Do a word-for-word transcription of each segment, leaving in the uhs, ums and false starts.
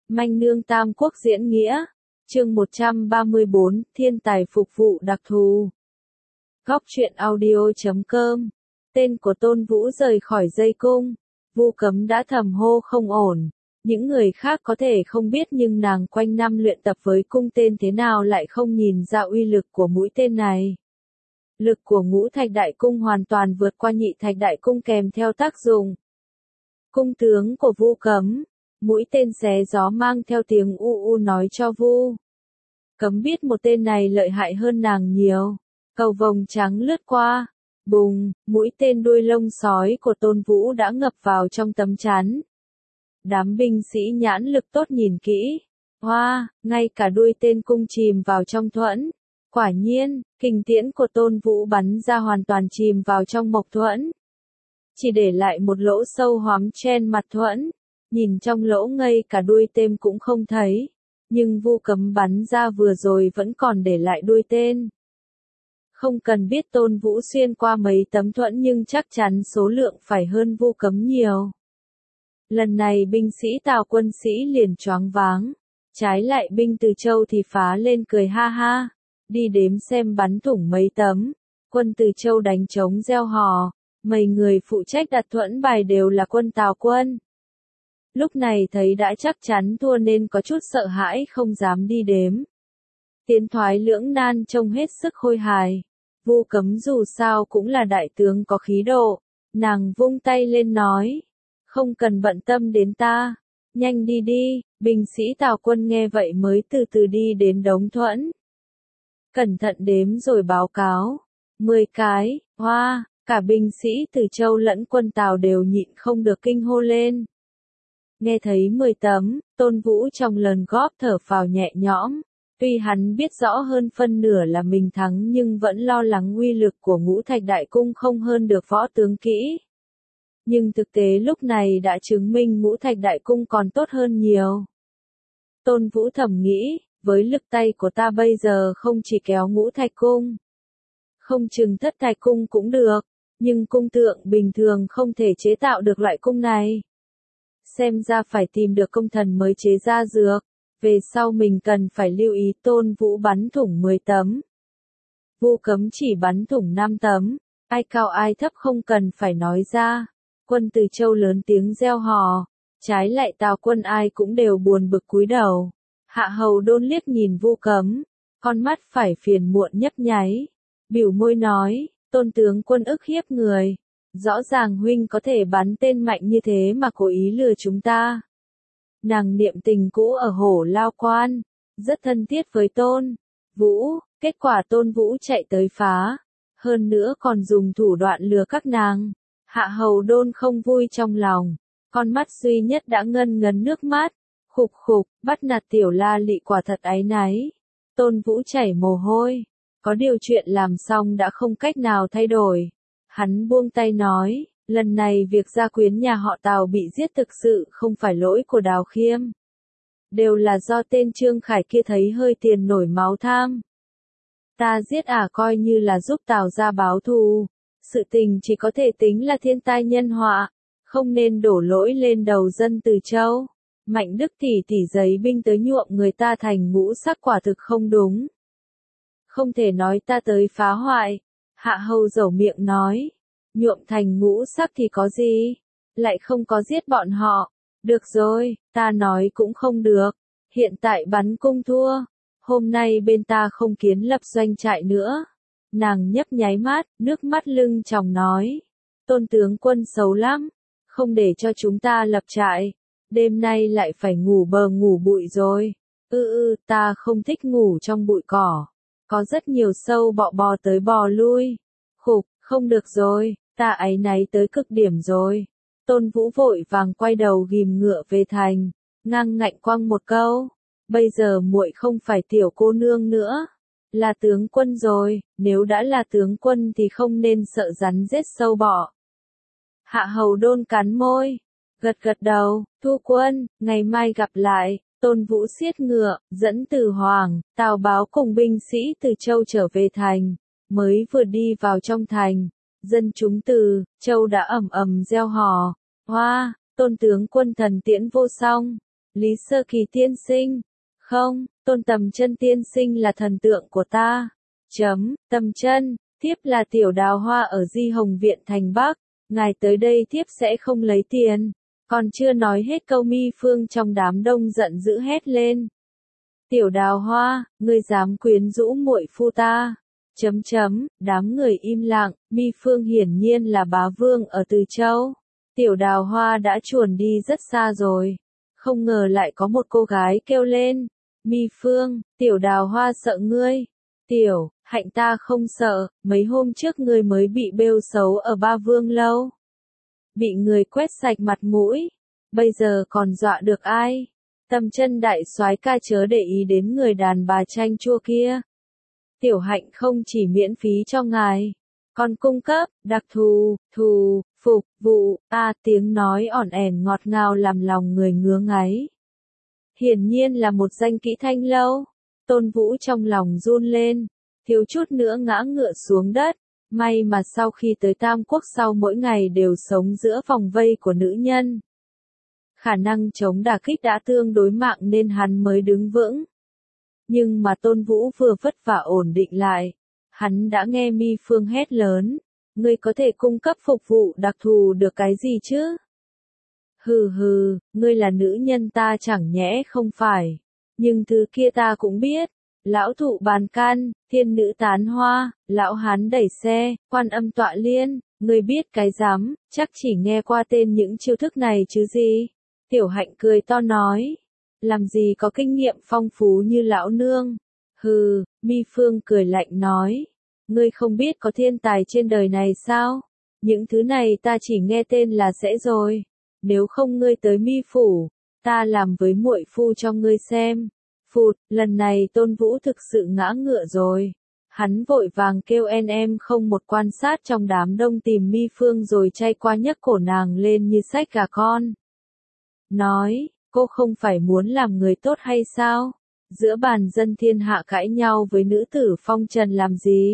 Manh Nương Tam Quốc diễn nghĩa. Chương một trăm ba mươi bốn, Thiên tài phục vụ đặc thù. Góc truyện audio chấm com. Tên của Tôn Vũ rời khỏi dây cung. Vu Cấm đã thầm hô không ổn. Những người khác có thể không biết nhưng nàng quanh năm luyện tập với cung tên thế nào lại không nhìn ra uy lực của mũi tên này. Lực của Ngũ Thạch Đại Cung hoàn toàn vượt qua Nhị Thạch Đại Cung kèm theo tác dụng. Cung tướng của Vu Cấm. Mũi tên xé gió mang theo tiếng u u nói cho Vu Cấm biết một tên này lợi hại hơn nàng nhiều. Cầu vồng trắng lướt qua. Bùng, mũi tên đuôi lông sói của Tôn Vũ đã ngập vào trong tấm chắn. Đám binh sĩ nhãn lực tốt nhìn kỹ. Hoa, ngay cả đuôi tên cung chìm vào trong thuẫn. Quả nhiên, kình tiễn của Tôn Vũ bắn ra hoàn toàn chìm vào trong mộc thuẫn. Chỉ để lại một lỗ sâu hoắm trên mặt thuẫn. Nhìn trong lỗ ngay cả đuôi tên cũng không thấy. Nhưng Vu Cấm bắn ra vừa rồi vẫn còn để lại đuôi tên. Không cần biết Tôn Vũ xuyên qua mấy tấm thuẫn nhưng chắc chắn số lượng phải hơn Vu Cấm nhiều. Lần này binh sĩ Tào quân sĩ liền choáng váng. Trái lại binh Từ Châu thì phá lên cười ha ha. Đi đếm xem bắn thủng mấy tấm. Quân Từ Châu đánh trống reo hò. Mấy người phụ trách đặt thuẫn bài đều là quân Tào quân. Lúc này thấy đã chắc chắn thua nên có chút sợ hãi không dám đi đếm. Tiến thoái lưỡng nan trông hết sức khôi hài. Vu Cấm dù sao cũng là đại tướng có khí độ. Nàng vung tay lên nói. Không cần bận tâm đến ta. Nhanh đi đi. Binh sĩ Tào quân nghe vậy mới từ từ đi đến đống thuẫn. Cẩn thận đếm rồi báo cáo. Mười cái, hoa, cả binh sĩ Từ Châu lẫn quân Tào đều nhịn không được kinh hô lên. Nghe thấy mười tấm, Tôn Vũ trong lần góp thở phào nhẹ nhõm. Tuy hắn biết rõ hơn phân nửa là mình thắng nhưng vẫn lo lắng uy lực của Ngũ Thạch Đại Cung không hơn được võ tướng kỹ. Nhưng thực tế lúc này đã chứng minh Ngũ Thạch Đại Cung còn tốt hơn nhiều. Tôn Vũ thầm nghĩ, với lực tay của ta bây giờ không chỉ kéo Ngũ Thạch Cung. Không chừng Thất Thạch Cung cũng được, nhưng cung tượng bình thường không thể chế tạo được loại cung này. Xem ra phải tìm được công thần mới chế ra dược. Về sau mình cần phải lưu ý Tôn Vũ bắn thủng mười tấm. Vu Cấm chỉ bắn thủng năm tấm. Ai cao ai thấp không cần phải nói ra. Quân Từ Châu lớn tiếng reo hò. Trái lại Tào quân ai cũng đều buồn bực cúi đầu. Hạ Hầu Đôn liếc nhìn Vu Cấm. Con mắt phải phiền muộn nhấp nháy. Biểu môi nói, Tôn tướng quân ức hiếp người. Rõ ràng huynh có thể bắn tên mạnh như thế mà cố ý lừa chúng ta. Nàng niệm tình cũ ở Hổ Lao Quan, rất thân thiết với Tôn Vũ, kết quả Tôn Vũ chạy tới phá, hơn nữa còn dùng thủ đoạn lừa các nàng. Hạ Hầu Đôn không vui trong lòng, con mắt duy nhất đã ngân ngấn nước mắt, khục khục, bắt nạt tiểu La Lị quả thật áy náy. Tôn Vũ chảy mồ hôi, có điều chuyện làm xong đã không cách nào thay đổi. Hắn buông tay nói, lần này việc gia quyến nhà họ Tào bị giết thực sự không phải lỗi của Đào Khiêm. Đều là do tên Trương Khải kia thấy hơi tiền nổi máu tham. Ta giết à coi như là giúp Tào gia báo thù. Sự tình chỉ có thể tính là thiên tai nhân họa. Không nên đổ lỗi lên đầu dân Từ Châu. Mạnh Đức tỷ tỷ giấy binh tới nhuộm người ta thành ngũ sắc quả thực không đúng. Không thể nói ta tới phá hoại. Hạ Hầu dẩu miệng nói. Nhuộm thành ngũ sắc thì có gì? Lại không có giết bọn họ. Được rồi, ta nói cũng không được. Hiện tại bắn cung thua. Hôm nay bên ta không kiến lập doanh trại nữa. Nàng nhấp nháy mắt, nước mắt lưng tròng nói. Tôn tướng quân xấu lắm. Không để cho chúng ta lập trại. Đêm nay lại phải ngủ bờ ngủ bụi rồi. Ừ ừ, ta không thích ngủ trong bụi cỏ. Có rất nhiều sâu bọ bò tới bò lui. Khục, không được rồi, ta áy náy tới cực điểm rồi. Tôn Vũ vội vàng quay đầu ghim ngựa về thành, ngang ngạnh quăng một câu. Bây giờ muội không phải tiểu cô nương nữa, là tướng quân rồi, nếu đã là tướng quân thì không nên sợ rắn rết sâu bọ. Hạ Hầu Đôn cắn môi, gật gật đầu, thu quân, ngày mai gặp lại. Tôn Vũ siết ngựa, dẫn Từ Hoàng, Tào Báo cùng binh sĩ Từ Châu trở về thành. Mới vừa đi vào trong thành, dân chúng Từ Châu đã ầm ầm reo hò. Hoa, Tôn tướng quân thần tiễn vô song. Lý Sơ Kỳ tiên sinh. Không, Tôn Tầm Chân tiên sinh là thần tượng của ta. Chấm, Tầm Chân, thiếp là Tiểu Đào Hoa ở Di Hồng Viện thành Bắc. Ngài tới đây thiếp sẽ không lấy tiền. Còn chưa nói hết câu Mi Phương trong đám đông giận dữ hét lên. Tiểu Đào Hoa, ngươi dám quyến rũ muội phu ta. Chấm chấm, đám người im lặng, Mi Phương hiển nhiên là bá vương ở Từ Châu. Tiểu Đào Hoa đã chuồn đi rất xa rồi. Không ngờ lại có một cô gái kêu lên. Mi Phương, Tiểu Đào Hoa sợ ngươi. Tiểu, Hạnh ta không sợ, mấy hôm trước ngươi mới bị bêu xấu ở Ba Vương lâu. Bị người quét sạch mặt mũi. Bây giờ còn dọa được ai? Tầm Chân đại soái ca chớ để ý đến người đàn bà chanh chua kia. Tiểu Hạnh không chỉ miễn phí cho ngài, còn cung cấp, đặc thù, thù, phục, vụ, a tiếng nói ỏn ẻn ngọt ngào làm lòng người ngứa ngáy. Hiển nhiên là một danh kỹ thanh lâu. Tôn Vũ trong lòng run lên, thiếu chút nữa ngã ngựa xuống đất. May mà sau khi tới Tam Quốc sau mỗi ngày đều sống giữa vòng vây của nữ nhân. Khả năng chống đả kích đã tương đối mạnh nên hắn mới đứng vững. Nhưng mà Tôn Vũ vừa vất vả ổn định lại. Hắn đã nghe Mi Phương hét lớn. Ngươi có thể cung cấp phục vụ đặc thù được cái gì chứ? Hừ hừ, ngươi là nữ nhân ta chẳng nhẽ không phải. Nhưng thứ kia ta cũng biết. Lão thụ bàn can, thiên nữ tán hoa, lão hán đẩy xe, quan âm tọa liên. Ngươi biết cái dám, chắc chỉ nghe qua tên những chiêu thức này chứ gì? Tiểu Hạnh cười to nói. Làm gì có kinh nghiệm phong phú như lão nương. Hừ, Mi Phương cười lạnh nói. Ngươi không biết có thiên tài trên đời này sao? Những thứ này ta chỉ nghe tên là sẽ rồi. Nếu không ngươi tới Mi phủ, ta làm với muội phu cho ngươi xem. Phụt, lần này Tôn Vũ thực sự ngã ngựa rồi. Hắn vội vàng kêu en em không một quan sát trong đám đông tìm Mi Phương rồi chay qua nhấc cổ nàng lên như xách gà con. Nói, cô không phải muốn làm người tốt hay sao? Giữa bàn dân thiên hạ cãi nhau với nữ tử phong trần làm gì?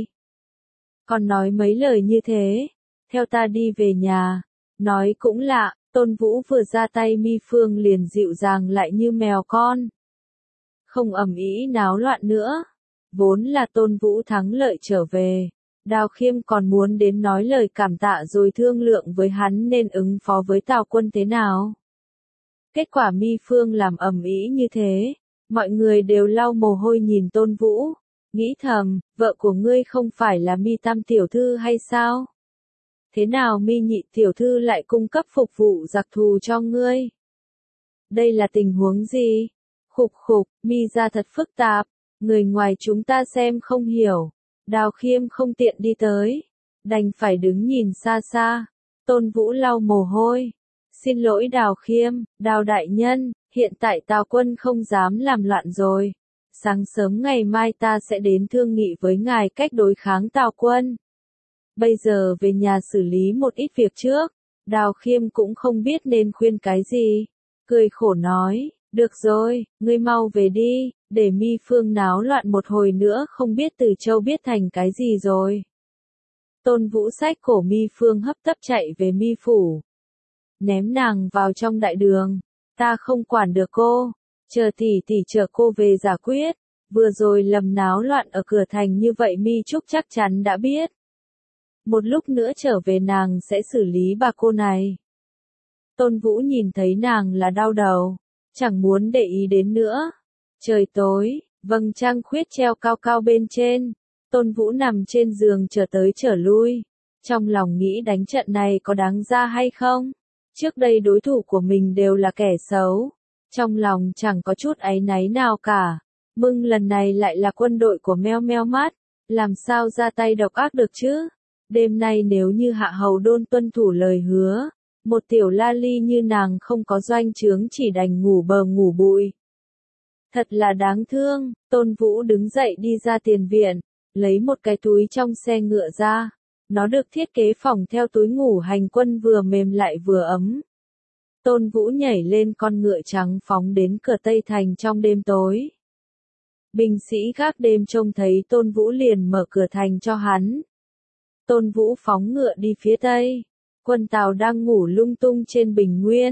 Còn nói mấy lời như thế, theo ta đi về nhà. Nói cũng lạ, Tôn Vũ vừa ra tay Mi Phương liền dịu dàng lại như mèo con. Không ầm ĩ náo loạn nữa. Vốn là Tôn Vũ thắng lợi trở về. Đào Khiêm còn muốn đến nói lời cảm tạ rồi thương lượng với hắn nên ứng phó với Tào Quân thế nào. Kết quả Mi Phương làm ầm ĩ như thế, mọi người đều lau mồ hôi nhìn Tôn Vũ, nghĩ thầm, vợ của ngươi không phải là Mi Tam tiểu thư hay sao? Thế nào Mi Nhị tiểu thư lại cung cấp phục vụ đặc thù cho ngươi? Đây là tình huống gì? Khục khục, Mi ra thật phức tạp, người ngoài chúng ta xem không hiểu. Đào Khiêm không tiện đi tới, đành phải đứng nhìn xa xa. Tôn Vũ lau mồ hôi. Xin lỗi Đào Khiêm, Đào đại nhân, hiện tại Tào Quân không dám làm loạn rồi. Sáng sớm ngày mai ta sẽ đến thương nghị với ngài cách đối kháng Tào Quân. Bây giờ về nhà xử lý một ít việc trước. Đào Khiêm cũng không biết nên khuyên cái gì. Cười khổ nói, được rồi, ngươi mau về đi, để Mi Phương náo loạn một hồi nữa không biết Từ Châu biết thành cái gì rồi. Tôn Vũ xách cổ Mi Phương hấp tấp chạy về Mi phủ. Ném nàng vào trong đại đường. Ta không quản được cô. Chờ tỷ tỷ chờ cô về giải quyết. Vừa rồi lầm náo loạn ở cửa thành như vậy Mi Trúc chắc chắn đã biết. Một lúc nữa trở về nàng sẽ xử lý bà cô này. Tôn Vũ nhìn thấy nàng là đau đầu. Chẳng muốn để ý đến nữa. Trời tối, vầng trăng khuyết treo cao cao bên trên. Tôn Vũ nằm trên giường chờ tới chờ lui. Trong lòng nghĩ đánh trận này có đáng ra hay không? Trước đây đối thủ của mình đều là kẻ xấu. Trong lòng chẳng có chút áy náy nào cả. Mưng lần này lại là quân đội của Meo Meo Mắt. Làm sao ra tay độc ác được chứ? Đêm nay nếu như Hạ Hầu Đôn tuân thủ lời hứa. Một tiểu la ly như nàng không có doanh trướng chỉ đành ngủ bờ ngủ bụi. Thật là đáng thương. Tôn Vũ đứng dậy đi ra tiền viện. Lấy một cái túi trong xe ngựa ra. Nó được thiết kế phỏng theo túi ngủ hành quân vừa mềm lại vừa ấm. Tôn Vũ nhảy lên con ngựa trắng phóng đến cửa Tây Thành trong đêm tối. Binh sĩ gác đêm trông thấy Tôn Vũ liền mở cửa thành cho hắn. Tôn Vũ phóng ngựa đi phía Tây. Quân Tào đang ngủ lung tung trên bình nguyên.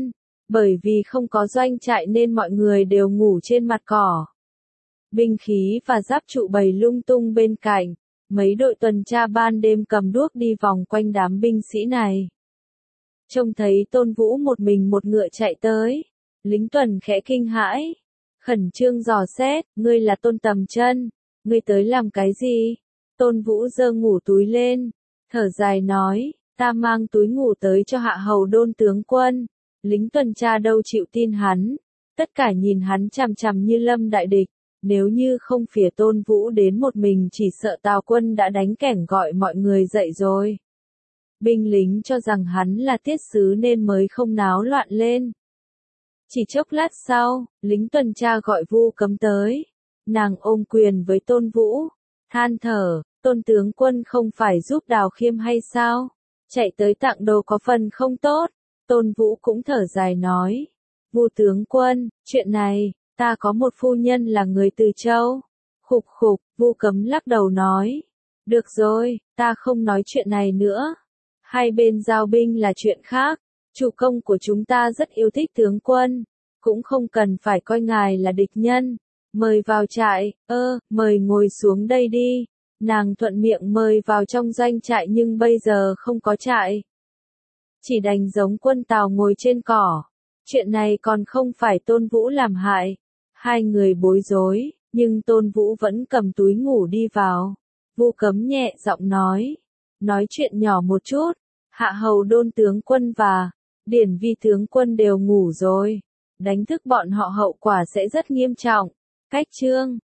Bởi vì không có doanh trại nên mọi người đều ngủ trên mặt cỏ. Binh khí và giáp trụ bày lung tung bên cạnh, mấy đội tuần tra ban đêm cầm đuốc đi vòng quanh đám binh sĩ này. Trông thấy Tôn Vũ một mình một ngựa chạy tới, lính tuần khẽ kinh hãi, khẩn trương dò xét, ngươi là Tôn Tầm Chân, ngươi tới làm cái gì? Tôn Vũ giơ ngủ túi lên, thở dài nói, ta mang túi ngủ tới cho hạ hầu Đôn tướng quân. Lính tuần tra đâu chịu tin hắn, tất cả nhìn hắn chằm chằm như lâm đại địch, nếu như không phía Tôn Vũ đến một mình chỉ sợ Tào quân đã đánh kẻng gọi mọi người dậy rồi. Binh lính cho rằng hắn là tiết sứ nên mới không náo loạn lên. Chỉ chốc lát sau, lính tuần tra gọi Vu Cấm tới, nàng ôm quyền với Tôn Vũ, than thở, Tôn tướng quân không phải giúp Đào Khiêm hay sao? Chạy tới tặng đồ có phần không tốt. Tôn Vũ cũng thở dài nói, Vu tướng quân, chuyện này, ta có một phu nhân là người Từ Châu. Khục khục, Vu Cấm lắc đầu nói, được rồi, ta không nói chuyện này nữa. Hai bên giao binh là chuyện khác, chủ công của chúng ta rất yêu thích tướng quân, cũng không cần phải coi ngài là địch nhân. Mời vào trại, ơ, mời ngồi xuống đây đi. Nàng thuận miệng mời vào trong doanh trại nhưng bây giờ không có trại. Chỉ đành giống quân Tào ngồi trên cỏ. Chuyện này còn không phải Tôn Vũ làm hại. Hai người bối rối, nhưng Tôn Vũ vẫn cầm túi ngủ đi vào. Vu Cấm nhẹ giọng nói. Nói chuyện nhỏ một chút. Hạ hầu Đôn tướng quân và Điển Vi tướng quân đều ngủ rồi. Đánh thức bọn họ hậu quả sẽ rất nghiêm trọng. Cách chương